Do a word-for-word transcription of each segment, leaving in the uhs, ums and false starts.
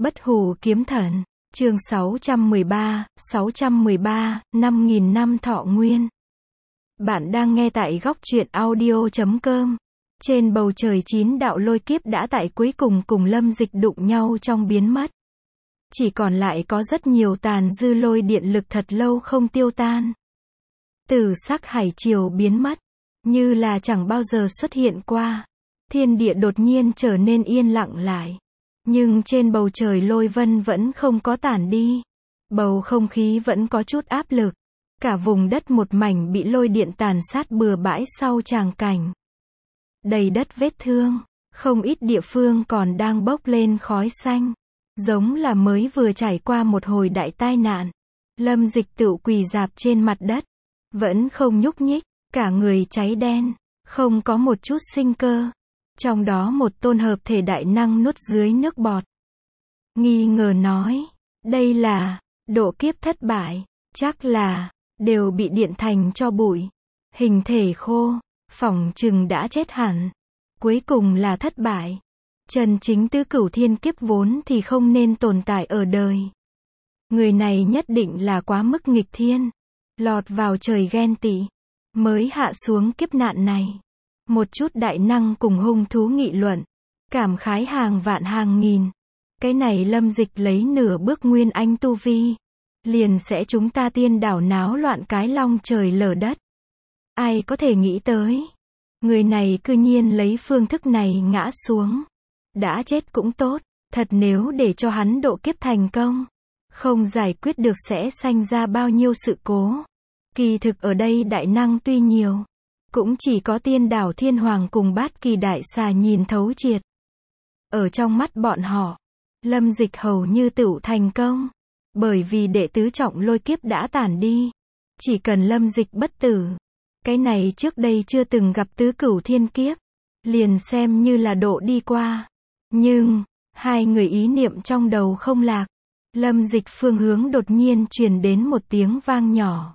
Bất hủ kiếm thần, chương sáu trăm mười ba, sáu trăm mười ba, năm nghìn năm thọ nguyên. Bạn đang nghe tại góc truyện audio chấm com. Trên bầu trời chín đạo lôi kiếp đã tại cuối cùng cùng Lâm Dịch đụng nhau trong biến mất. Chỉ còn lại có rất nhiều tàn dư lôi điện lực thật lâu không tiêu tan. Tử sắc hải triều biến mất, như là chẳng bao giờ xuất hiện qua. Thiên địa đột nhiên trở nên yên lặng lại. Nhưng trên bầu trời lôi vân vẫn không có tản đi. Bầu không khí vẫn có chút áp lực. Cả vùng đất một mảnh bị lôi điện tàn sát bừa bãi sau tràng cảnh. Đầy đất vết thương, không ít địa phương còn đang bốc lên khói xanh. Giống là mới vừa trải qua một hồi đại tai nạn. Lâm Dịch tựu quỳ rạp trên mặt đất. Vẫn không nhúc nhích, cả người cháy đen, không có một chút sinh cơ. Trong đó một tôn hợp thể đại năng nuốt dưới nước bọt. Nghi ngờ nói, đây là, độ kiếp thất bại, chắc là, đều bị điện thành cho bụi. Hình thể khô, phỏng chừng đã chết hẳn. Cuối cùng là thất bại. Chân chính tứ cửu thiên kiếp vốn thì không nên tồn tại ở đời. Người này nhất định là quá mức nghịch thiên. Lọt vào trời ghen tị, mới hạ xuống kiếp nạn này. Một chút đại năng cùng hung thú nghị luận, cảm khái hàng vạn hàng nghìn. Cái này Lâm Dịch lấy nửa bước nguyên anh tu vi, liền sẽ chúng ta tiên đảo náo loạn cái long trời lở đất. Ai có thể nghĩ tới, người này cư nhiên lấy phương thức này ngã xuống. Đã chết cũng tốt, thật nếu để cho hắn độ kiếp thành công, không giải quyết được sẽ sanh ra bao nhiêu sự cố. Kỳ thực ở đây đại năng tuy nhiều, cũng chỉ có tiên đảo thiên hoàng cùng bát kỳ đại xà nhìn thấu triệt. Ở trong mắt bọn họ, Lâm Dịch hầu như tựu thành công. Bởi vì đệ tứ trọng lôi kiếp đã tản đi. Chỉ cần Lâm Dịch bất tử. Cái này trước đây chưa từng gặp tứ cửu thiên kiếp. Liền xem như là độ đi qua. Nhưng, hai người ý niệm trong đầu không lạc. Lâm Dịch phương hướng đột nhiên truyền đến một tiếng vang nhỏ.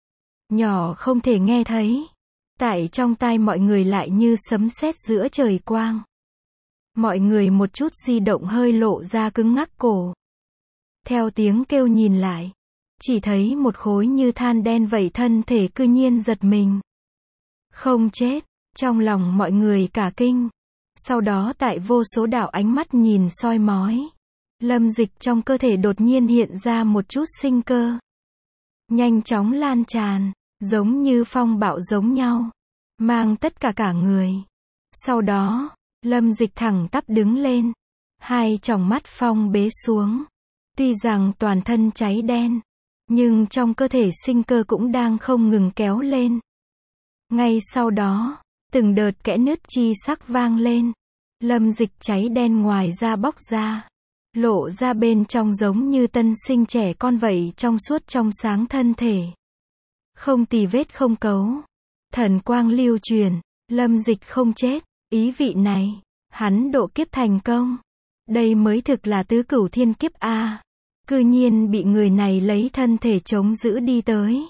Nhỏ không thể nghe thấy. Tại trong tai mọi người lại như sấm sét giữa trời quang. Mọi người một chút di động hơi lộ ra cứng ngắc cổ. Theo tiếng kêu nhìn lại, chỉ thấy một khối như than đen vậy thân thể cư nhiên giật mình. Không chết, trong lòng mọi người cả kinh. Sau đó tại vô số đạo ánh mắt nhìn soi mói, Lâm Dịch trong cơ thể đột nhiên hiện ra một chút sinh cơ. Nhanh chóng lan tràn, giống như phong bạo giống nhau, mang tất cả cả người. Sau đó, Lâm Dịch thẳng tắp đứng lên, hai tròng mắt phong bế xuống. Tuy rằng toàn thân cháy đen, nhưng trong cơ thể sinh cơ cũng đang không ngừng kéo lên. Ngay sau đó, từng đợt kẽ nứt chi sắc vang lên. Lâm Dịch cháy đen ngoài da bóc ra, lộ ra bên trong giống như tân sinh trẻ con vậy trong suốt trong sáng thân thể. Không tì vết không cấu. Thần quang lưu truyền, Lâm Dịch không chết, ý vị này, hắn độ kiếp thành công. Đây mới thực là tứ cửu thiên kiếp a. Cư nhiên bị người này lấy thân thể chống giữ đi tới.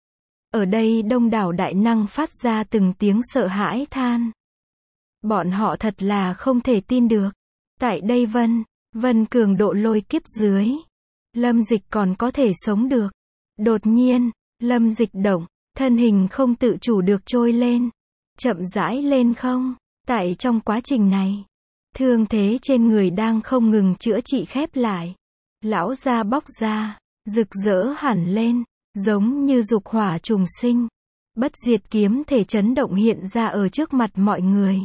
Ở đây đông đảo đại năng phát ra từng tiếng sợ hãi than. Bọn họ thật là không thể tin được. Tại đây vân, vân cường độ lôi kiếp dưới, Lâm Dịch còn có thể sống được. Đột nhiên, Lâm Dịch động, thân hình không tự chủ được trôi lên, chậm rãi lên không. Tại trong quá trình này, thương thế trên người đang không ngừng chữa trị khép lại. Lão da bóc ra, rực rỡ hẳn lên, giống như dục hỏa trùng sinh. Bất diệt kiếm thể chấn động hiện ra ở trước mặt mọi người.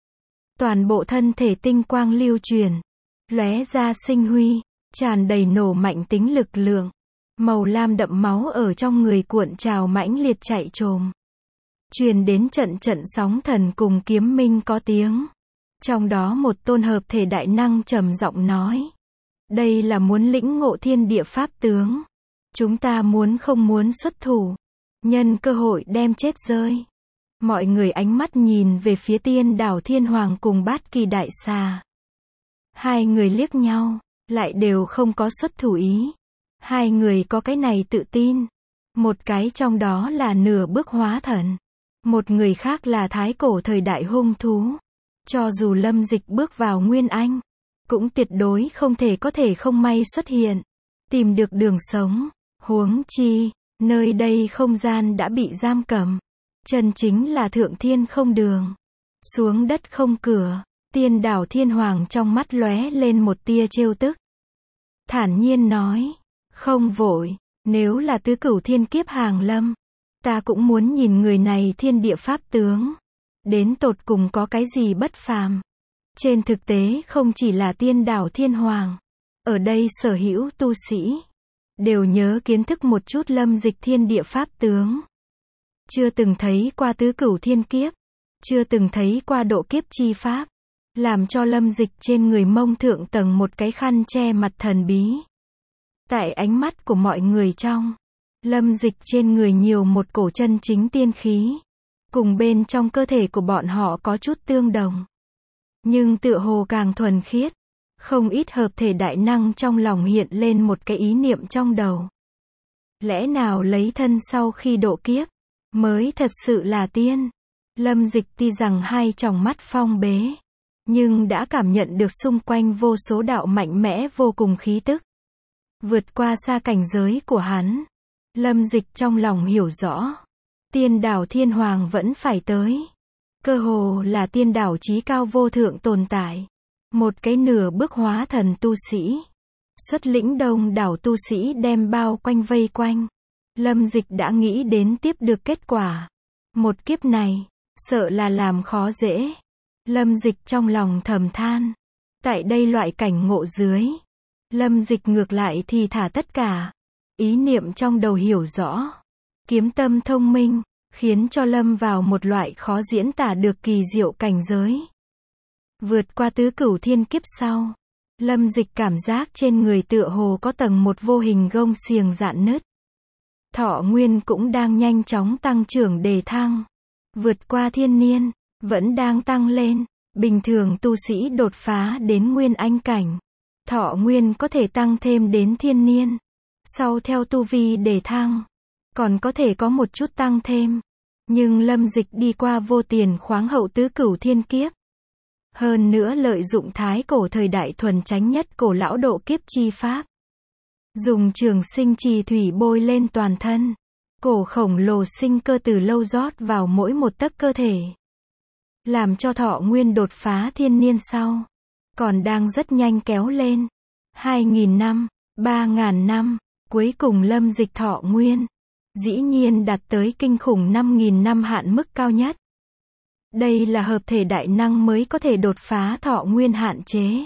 Toàn bộ thân thể tinh quang lưu truyền, lóe ra sinh huy, tràn đầy nổ mạnh tính lực lượng. Màu lam đậm máu ở trong người cuộn trào mãnh liệt chạy trồm. Truyền đến trận trận sóng thần cùng kiếm minh có tiếng. Trong đó một tôn hợp thể đại năng trầm giọng nói. Đây là muốn lĩnh ngộ thiên địa pháp tướng. Chúng ta muốn không muốn xuất thủ. Nhân cơ hội đem chết rơi. Mọi người ánh mắt nhìn về phía tiên đảo thiên hoàng cùng bát kỳ đại xà. Hai người liếc nhau, lại đều không có xuất thủ ý. Hai người có cái này tự tin. Một cái trong đó là nửa bước hóa thần. Một người khác là thái cổ thời đại hung thú. Cho dù Lâm Dịch bước vào Nguyên Anh, cũng tuyệt đối không thể có thể không may xuất hiện, tìm được đường sống. Huống chi, nơi đây không gian đã bị giam cầm. Chân chính là thượng thiên không đường, xuống đất không cửa. Tiên đảo Thiên Hoàng trong mắt lóe lên một tia trêu tức. Thản nhiên nói, không vội, nếu là tứ cửu thiên kiếp hàng lâm, ta cũng muốn nhìn người này thiên địa pháp tướng, đến tột cùng có cái gì bất phàm. Trên thực tế không chỉ là tiên đảo Thiên Hoàng, ở đây sở hữu tu sĩ, đều nhớ kiến thức một chút Lâm Dịch thiên địa pháp tướng. Chưa từng thấy qua tứ cửu thiên kiếp, chưa từng thấy qua độ kiếp chi pháp, làm cho Lâm Dịch trên người mông thượng tầng một cái khăn che mặt thần bí. Tại ánh mắt của mọi người trong, Lâm Dịch trên người nhiều một cổ chân chính tiên khí, cùng bên trong cơ thể của bọn họ có chút tương đồng, nhưng tựa hồ càng thuần khiết. Không ít hợp thể đại năng trong lòng hiện lên một cái ý niệm trong đầu. Lẽ nào lấy thân sau khi độ kiếp, mới thật sự là tiên? Lâm Dịch tuy rằng hai tròng mắt phong bế, nhưng đã cảm nhận được xung quanh vô số đạo mạnh mẽ vô cùng khí tức. Vượt qua xa cảnh giới của hắn. Lâm Dịch trong lòng hiểu rõ. Tiên đảo Thiên Hoàng vẫn phải tới. Cơ hồ là tiên đảo chí cao vô thượng tồn tại. Một cái nửa bước hóa thần tu sĩ. Xuất lĩnh đông đảo tu sĩ đem bao quanh vây quanh. Lâm Dịch đã nghĩ đến tiếp được kết quả. Một kiếp này, sợ là làm khó dễ. Lâm Dịch trong lòng thầm than. Tại đây loại cảnh ngộ dưới, Lâm Dịch ngược lại thì thả tất cả. Ý niệm trong đầu hiểu rõ. Kiếm tâm thông minh, khiến cho Lâm vào một loại khó diễn tả được kỳ diệu cảnh giới. Vượt qua tứ cửu thiên kiếp sau, Lâm Dịch cảm giác trên người tựa hồ có tầng một vô hình gông xiềng rạn nứt. Thọ nguyên cũng đang nhanh chóng tăng trưởng đề thăng. Vượt qua thiên niên, vẫn đang tăng lên. Bình thường tu sĩ đột phá đến nguyên anh cảnh, thọ nguyên có thể tăng thêm đến thiên niên. Sau theo tu vi đề thăng, còn có thể có một chút tăng thêm. Nhưng Lâm Dịch đi qua vô tiền khoáng hậu tứ cửu thiên kiếp. Hơn nữa lợi dụng thái cổ thời đại thuần chánh nhất cổ lão độ kiếp chi pháp. Dùng trường sinh trì thủy bôi lên toàn thân. Cổ khổng lồ sinh cơ từ lâu rót vào mỗi một tấc cơ thể. Làm cho thọ nguyên đột phá thiên niên sau. Còn đang rất nhanh kéo lên. Hai nghìn năm, ba ngàn năm, cuối cùng Lâm Dịch thọ nguyên. Dĩ nhiên đạt tới kinh khủng năm nghìn năm hạn mức cao nhất. Đây là hợp thể đại năng mới có thể đột phá thọ nguyên hạn chế.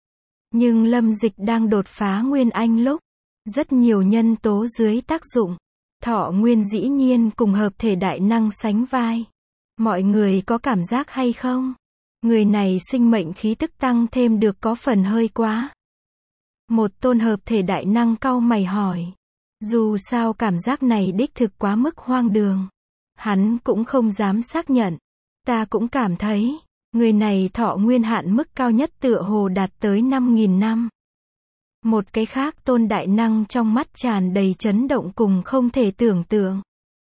Nhưng Lâm Dịch đang đột phá nguyên anh lúc, rất nhiều nhân tố dưới tác dụng, thọ nguyên dĩ nhiên cùng hợp thể đại năng sánh vai. Mọi người có cảm giác hay không? Người này sinh mệnh khí tức tăng thêm được có phần hơi quá. Một tôn hợp thể đại năng cau mày hỏi. Dù sao cảm giác này đích thực quá mức hoang đường. Hắn cũng không dám xác nhận. Ta cũng cảm thấy, người này thọ nguyên hạn mức cao nhất tựa hồ đạt tới năm nghìn năm. Một cái khác tôn đại năng trong mắt tràn đầy chấn động cùng không thể tưởng tượng.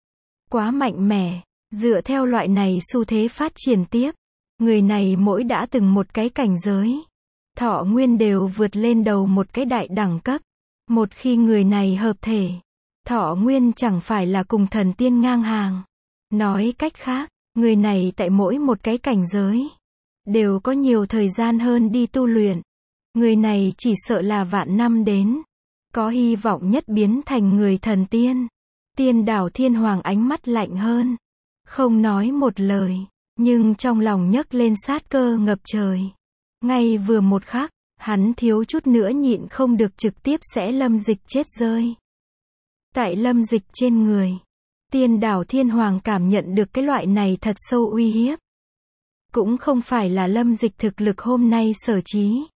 Quá mạnh mẽ, dựa theo loại này xu thế phát triển tiếp, người này mỗi đã từng một cái cảnh giới, thọ nguyên đều vượt lên đầu một cái đại đẳng cấp. Một khi người này hợp thể, thọ nguyên chẳng phải là cùng thần tiên ngang hàng. Nói cách khác, người này tại mỗi một cái cảnh giới, đều có nhiều thời gian hơn đi tu luyện. Người này chỉ sợ là vạn năm đến, có hy vọng nhất biến thành người thần tiên. Tiên đảo Thiên Hoàng ánh mắt lạnh hơn, không nói một lời, nhưng trong lòng nhấc lên sát cơ ngập trời. Ngay vừa một khắc, hắn thiếu chút nữa nhịn không được trực tiếp sẽ Lâm Dịch chết rơi. Tại Lâm Dịch trên người, tiên đảo Thiên Hoàng cảm nhận được cái loại này thật sâu uy hiếp. Cũng không phải là Lâm Dịch thực lực hôm nay sở trí,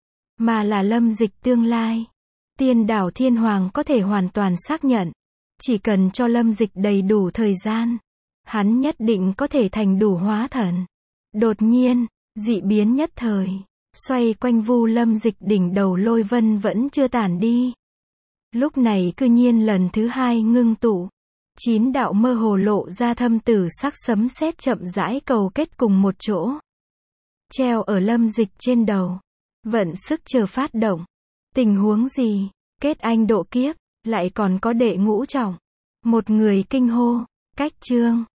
mà là Lâm Dịch tương lai. Tiên đảo Thiên Hoàng có thể hoàn toàn xác nhận, chỉ cần cho Lâm Dịch đầy đủ thời gian, hắn nhất định có thể thành đủ hóa thần. Đột nhiên, dị biến nhất thời, xoay quanh vu Lâm Dịch đỉnh đầu lôi vân vẫn chưa tản đi. Lúc này cư nhiên lần thứ hai ngưng tụ. Chín đạo mơ hồ lộ ra thâm tử sắc sấm sét chậm rãi cầu kết cùng một chỗ. Treo ở Lâm Dịch trên đầu. Vận sức chờ phát động. Tình huống gì? Kết anh độ kiếp, lại còn có đệ ngũ trọng. Một người kinh hô. Cách chương.